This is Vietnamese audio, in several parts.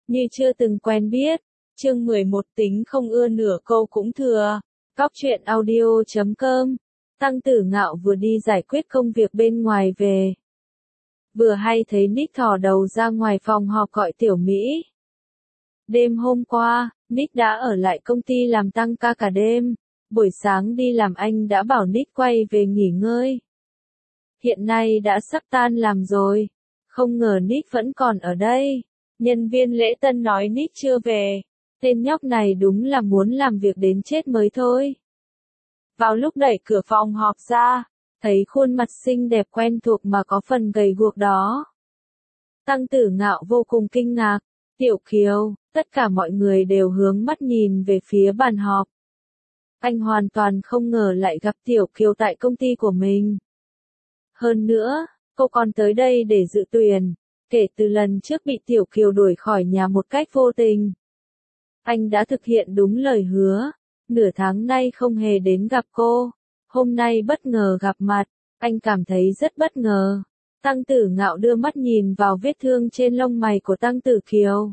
như chưa từng quen biết. Chương 11 tính không ưa nửa câu cũng thừa. Cóc truyện audio.com. Tăng Tử Ngạo vừa đi giải quyết công việc bên ngoài về. Vừa hay thấy Nick thò đầu ra ngoài phòng họp gọi Tiểu Mỹ. Đêm hôm qua, Nick đã ở lại công ty làm tăng ca cả đêm. Buổi sáng đi làm anh đã bảo Nick quay về nghỉ ngơi. Hiện nay đã sắp tan làm rồi. Không ngờ Nick vẫn còn ở đây. Nhân viên lễ tân nói Nick chưa về. Tên nhóc này đúng là muốn làm việc đến chết mới thôi. Vào lúc đẩy cửa phòng họp ra, thấy khuôn mặt xinh đẹp quen thuộc mà có phần gầy guộc đó. Tăng Tử Ngạo vô cùng kinh ngạc. Tiểu Kiều, tất cả mọi người đều hướng mắt nhìn về phía bàn họp. Anh hoàn toàn không ngờ lại gặp Tiểu Kiều tại công ty của mình. Hơn nữa, cô còn tới đây để dự tuyển, kể từ lần trước bị Tiểu Kiều đuổi khỏi nhà một cách vô tình. Anh đã thực hiện đúng lời hứa, nửa tháng nay không hề đến gặp cô, hôm nay bất ngờ gặp mặt, anh cảm thấy rất bất ngờ. Tăng Tử Ngạo đưa mắt nhìn vào vết thương trên lông mày của Tăng Tử Kiều.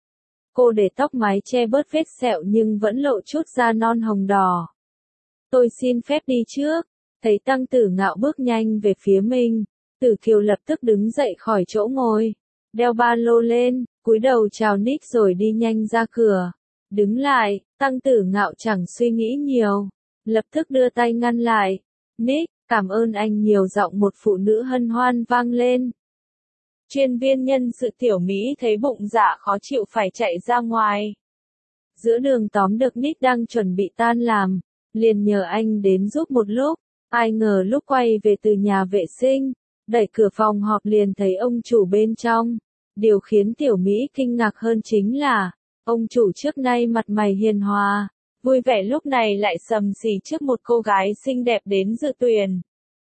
Cô để tóc mái che bớt vết sẹo nhưng vẫn lộ chút da non hồng đỏ. Tôi xin phép đi trước. Thấy Tăng Tử Ngạo bước nhanh về phía mình, Tử Kiều lập tức đứng dậy khỏi chỗ ngồi, đeo ba lô lên, cúi đầu chào Nick rồi đi nhanh ra cửa. Đứng lại, Tăng Tử Ngạo chẳng suy nghĩ nhiều, lập tức đưa tay ngăn lại. Nick, cảm ơn anh nhiều, giọng một phụ nữ hân hoan vang lên. Chuyên viên nhân sự Tiểu Mỹ thấy bụng dạ khó chịu phải chạy ra ngoài. Giữa đường tóm được Nick đang chuẩn bị tan làm, liền nhờ anh đến giúp một lúc. Ai ngờ lúc quay về từ nhà vệ sinh, đẩy cửa phòng họp liền thấy ông chủ bên trong. Điều khiến Tiểu Mỹ kinh ngạc hơn chính là, ông chủ trước nay mặt mày hiền hòa, vui vẻ lúc này lại sầm sì trước một cô gái xinh đẹp đến dự tuyển.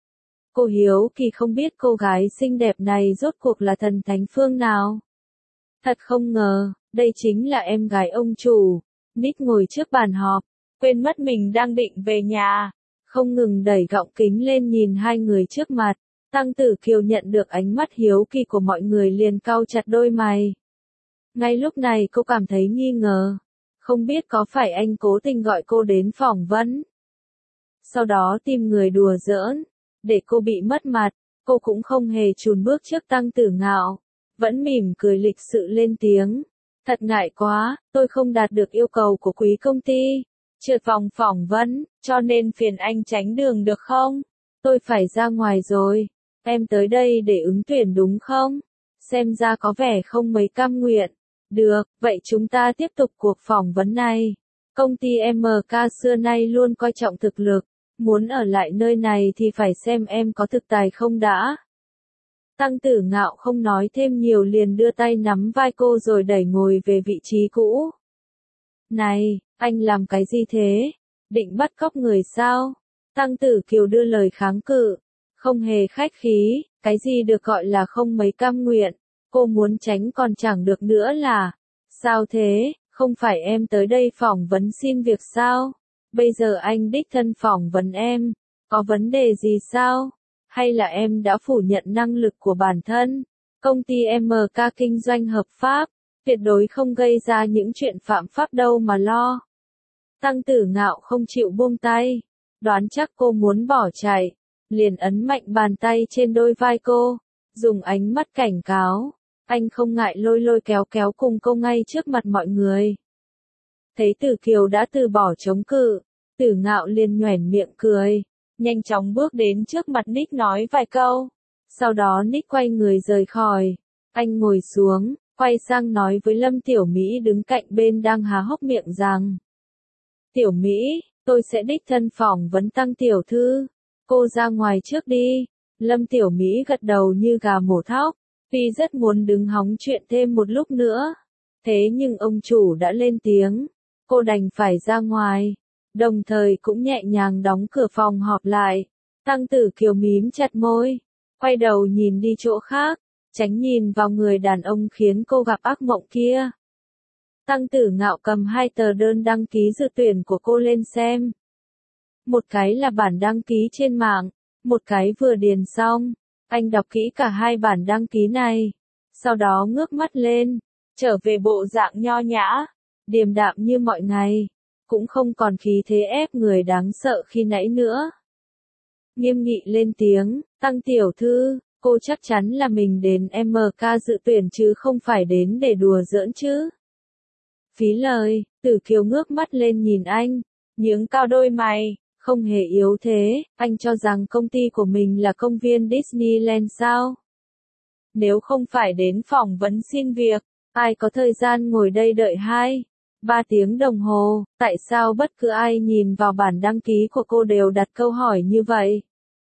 Cô hiếu kỳ không biết cô gái xinh đẹp này rốt cuộc là thần thánh phương nào. Thật không ngờ, đây chính là em gái ông chủ. Nick ngồi trước bàn họp, quên mất mình đang định về nhà. Không ngừng đẩy gọng kính lên nhìn hai người trước mặt, Tăng Tử Kiều nhận được ánh mắt hiếu kỳ của mọi người liền cau chặt đôi mày. Ngay lúc này cô cảm thấy nghi ngờ, không biết có phải anh cố tình gọi cô đến phỏng vấn. Sau đó tìm người đùa giỡn, để cô bị mất mặt, cô cũng không hề chùn bước trước Tăng Tử Ngạo, vẫn mỉm cười lịch sự lên tiếng. Thật ngại quá, tôi không đạt được yêu cầu của quý công ty. Trượt vòng phỏng vấn, cho nên phiền anh tránh đường được không? Tôi phải ra ngoài rồi. Em tới đây để ứng tuyển đúng không? Xem ra có vẻ không mấy cam nguyện. Được, vậy chúng ta tiếp tục cuộc phỏng vấn này. Công ty MK xưa nay luôn coi trọng thực lực. Muốn ở lại nơi này thì phải xem em có thực tài không đã. Tăng Tử Ngạo không nói thêm nhiều liền đưa tay nắm vai cô rồi đẩy ngồi về vị trí cũ. Này, anh làm cái gì thế? Định bắt cóc người sao? Tăng Tử Kiều đưa lời kháng cự. Không hề khách khí, cái gì được gọi là không mấy cam nguyện. Cô muốn tránh còn chẳng được nữa là. Sao thế, không phải em tới đây phỏng vấn xin việc sao? Bây giờ anh đích thân phỏng vấn em. Có vấn đề gì sao? Hay là em đã phủ nhận năng lực của bản thân? Công ty MK kinh doanh hợp pháp, tuyệt đối không gây ra những chuyện phạm pháp đâu mà lo. Tăng Tử Ngạo không chịu buông tay, đoán chắc cô muốn bỏ chạy, liền ấn mạnh bàn tay trên đôi vai cô, dùng ánh mắt cảnh cáo. Anh không ngại lôi lôi kéo kéo cùng cô ngay trước mặt mọi người. Thấy Tử Kiều đã từ bỏ chống cự, Tử Ngạo liền nhoẻn miệng cười, nhanh chóng bước đến trước mặt Nick nói vài câu. Sau đó Nick quay người rời khỏi. Anh ngồi xuống, quay sang nói với Lâm Tiểu Mỹ đứng cạnh bên đang há hốc miệng rằng: Tiểu Mỹ, tôi sẽ đích thân phỏng vấn Tăng tiểu thư. Cô ra ngoài trước đi. Lâm Tiểu Mỹ gật đầu như gà mổ thóc, tuy rất muốn đứng hóng chuyện thêm một lúc nữa. Thế nhưng ông chủ đã lên tiếng, cô đành phải ra ngoài. Đồng thời cũng nhẹ nhàng đóng cửa phòng họp lại. Tăng Tử Kiều mím chặt môi, quay đầu nhìn đi chỗ khác, tránh nhìn vào người đàn ông khiến cô gặp ác mộng kia. Tăng Tử Ngạo cầm hai tờ đơn đăng ký dự tuyển của cô lên xem. Một cái là bản đăng ký trên mạng, một cái vừa điền xong. Anh đọc kỹ cả hai bản đăng ký này, sau đó ngước mắt lên, trở về bộ dạng nho nhã, điềm đạm như mọi ngày, cũng không còn khí thế ép người đáng sợ khi nãy nữa. Nghiêm nghị lên tiếng, Tăng tiểu thư, cô chắc chắn là mình đến MK dự tuyển chứ không phải đến để đùa giỡn chứ. Phí lời, Tử Kiều ngước mắt lên nhìn anh, nhướng cao đôi mày, không hề yếu thế, anh cho rằng công ty của mình là công viên Disneyland sao? Nếu không phải đến phỏng vấn xin việc, ai có thời gian ngồi đây đợi 2-3 tiếng đồng hồ, tại sao bất cứ ai nhìn vào bản đăng ký của cô đều đặt câu hỏi như vậy?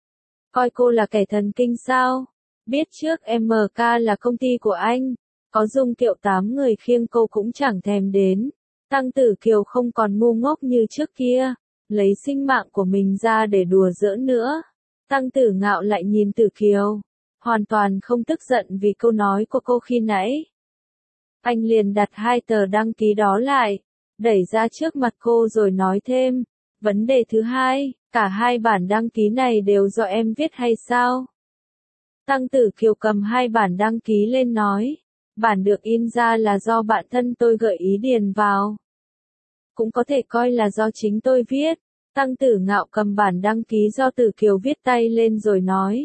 Coi cô là kẻ thần kinh sao? Biết trước MK là công ty của anh, có Dung Kiệu 8 người khiêng cô cũng chẳng thèm đến. Tăng Tử Kiều không còn ngu ngốc như trước kia, lấy sinh mạng của mình ra để đùa giỡn nữa. Tăng Tử Ngạo lại nhìn Tử Kiều, hoàn toàn không tức giận vì câu nói của cô khi nãy. Anh liền đặt 2 tờ đăng ký đó lại, đẩy ra trước mặt cô rồi nói thêm, vấn đề thứ hai, cả 2 bản đăng ký này đều do em viết hay sao? Tăng Tử Kiều cầm 2 bản đăng ký lên nói, bản được in ra là do bạn thân tôi gợi ý điền vào. Cũng có thể coi là do chính tôi viết. Tăng Tử Ngạo cầm bản đăng ký do Tử Kiều viết tay lên rồi nói.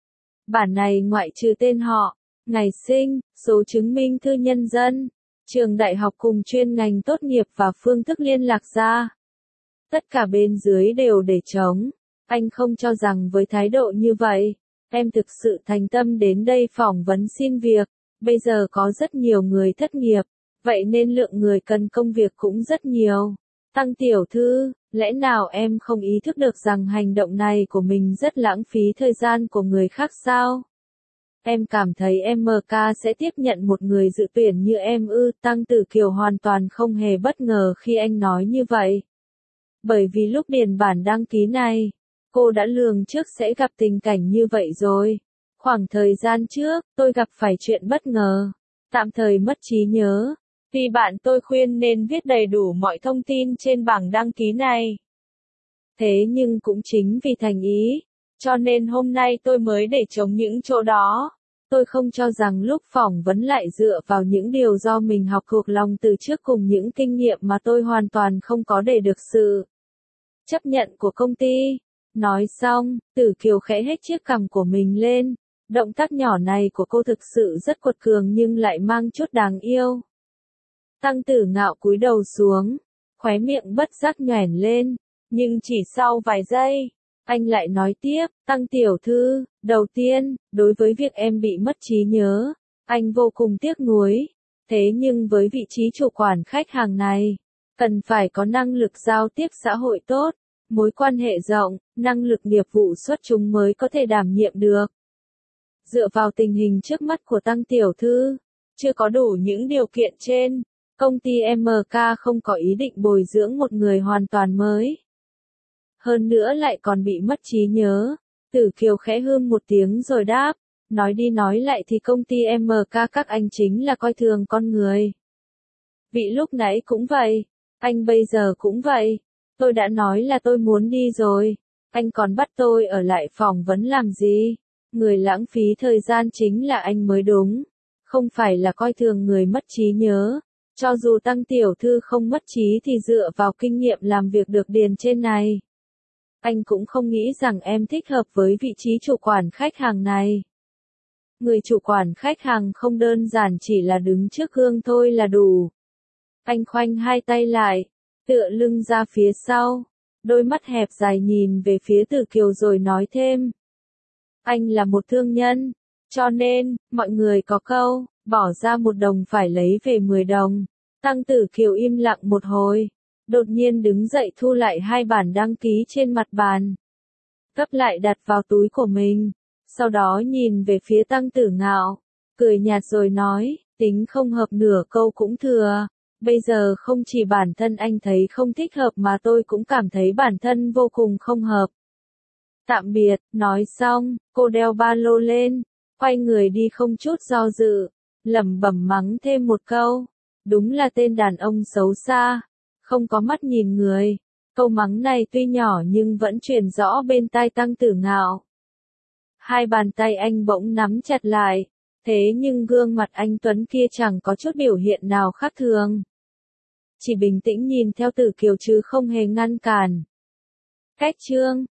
Bản này ngoại trừ tên họ, ngày sinh, số chứng minh thư nhân dân, trường đại học cùng chuyên ngành tốt nghiệp và phương thức liên lạc ra. Tất cả bên dưới đều để trống. Anh không cho rằng với thái độ như vậy, em thực sự thành tâm đến đây phỏng vấn xin việc. Bây giờ có rất nhiều người thất nghiệp, vậy nên lượng người cần công việc cũng rất nhiều. Tăng tiểu thư, lẽ nào em không ý thức được rằng hành động này của mình rất lãng phí thời gian của người khác sao? Em cảm thấy MK sẽ tiếp nhận một người dự tuyển như em ư? Tăng Tử Kiều hoàn toàn không hề bất ngờ khi anh nói như vậy. Bởi vì lúc điền bản đăng ký này, cô đã lường trước sẽ gặp tình cảnh như vậy rồi. Khoảng thời gian trước, tôi gặp phải chuyện bất ngờ, tạm thời mất trí nhớ. Vì bạn tôi khuyên nên viết đầy đủ mọi thông tin trên bảng đăng ký này. Thế nhưng cũng chính vì thành ý, cho nên hôm nay tôi mới để trống những chỗ đó. Tôi không cho rằng lúc phỏng vấn lại dựa vào những điều do mình học thuộc lòng từ trước cùng những kinh nghiệm mà tôi hoàn toàn không có để được sự chấp nhận của công ty. Nói xong, Tử Kiều khẽ hết chiếc cằm của mình lên. Động tác nhỏ này của cô thực sự rất quật cường nhưng lại mang chút đáng yêu. Tăng Tử Ngạo cúi đầu xuống, khóe miệng bất giác nhoẻn lên, nhưng chỉ sau vài giây, anh lại nói tiếp, Tăng tiểu thư, đầu tiên, đối với việc em bị mất trí nhớ, anh vô cùng tiếc nuối, thế nhưng với vị trí chủ quản khách hàng này, cần phải có năng lực giao tiếp xã hội tốt, mối quan hệ rộng, năng lực nghiệp vụ xuất chúng mới có thể đảm nhiệm được. Dựa vào tình hình trước mắt của Tăng tiểu thư, chưa có đủ những điều kiện trên, công ty MK không có ý định bồi dưỡng một người hoàn toàn mới. Hơn nữa lại còn bị mất trí nhớ. Tử Kiều khẽ hương một tiếng rồi đáp, nói đi nói lại thì công ty MK các anh chính là coi thường con người. Vị lúc nãy cũng vậy, anh bây giờ cũng vậy. Tôi đã nói là tôi muốn đi rồi, anh còn bắt tôi ở lại phỏng vấn làm gì? Người lãng phí thời gian chính là anh mới đúng, không phải là coi thường người mất trí nhớ. Cho dù Tăng tiểu thư không mất trí thì dựa vào kinh nghiệm làm việc được điền trên này, anh cũng không nghĩ rằng em thích hợp với vị trí chủ quản khách hàng này. Người chủ quản khách hàng không đơn giản chỉ là đứng trước gương thôi là đủ. Anh khoanh 2 tay lại, tựa lưng ra phía sau, đôi mắt hẹp dài nhìn về phía Tử Kiều rồi nói thêm. Anh là một thương nhân, cho nên, mọi người có câu, bỏ ra 1 đồng phải lấy về 10 đồng. Tăng Tử Kiều im lặng một hồi, đột nhiên đứng dậy thu lại 2 bản đăng ký trên mặt bàn. Gấp lại đặt vào túi của mình, sau đó nhìn về phía Tăng Tử Ngạo, cười nhạt rồi nói, tính không hợp nửa câu cũng thừa. Bây giờ không chỉ bản thân anh thấy không thích hợp mà tôi cũng cảm thấy bản thân vô cùng không hợp. Tạm biệt, nói xong, cô đeo ba lô lên, quay người đi không chút do dự, lẩm bẩm mắng thêm một câu. Đúng là tên đàn ông xấu xa, không có mắt nhìn người. Câu mắng này tuy nhỏ nhưng vẫn truyền rõ bên tai Tăng Tử Ngạo. 2 bàn tay anh bỗng nắm chặt lại, Thế nhưng gương mặt anh Tuấn kia chẳng có chút biểu hiện nào khác thường. Chỉ bình tĩnh nhìn theo Tử Kiều chứ không hề ngăn cản. Cách chương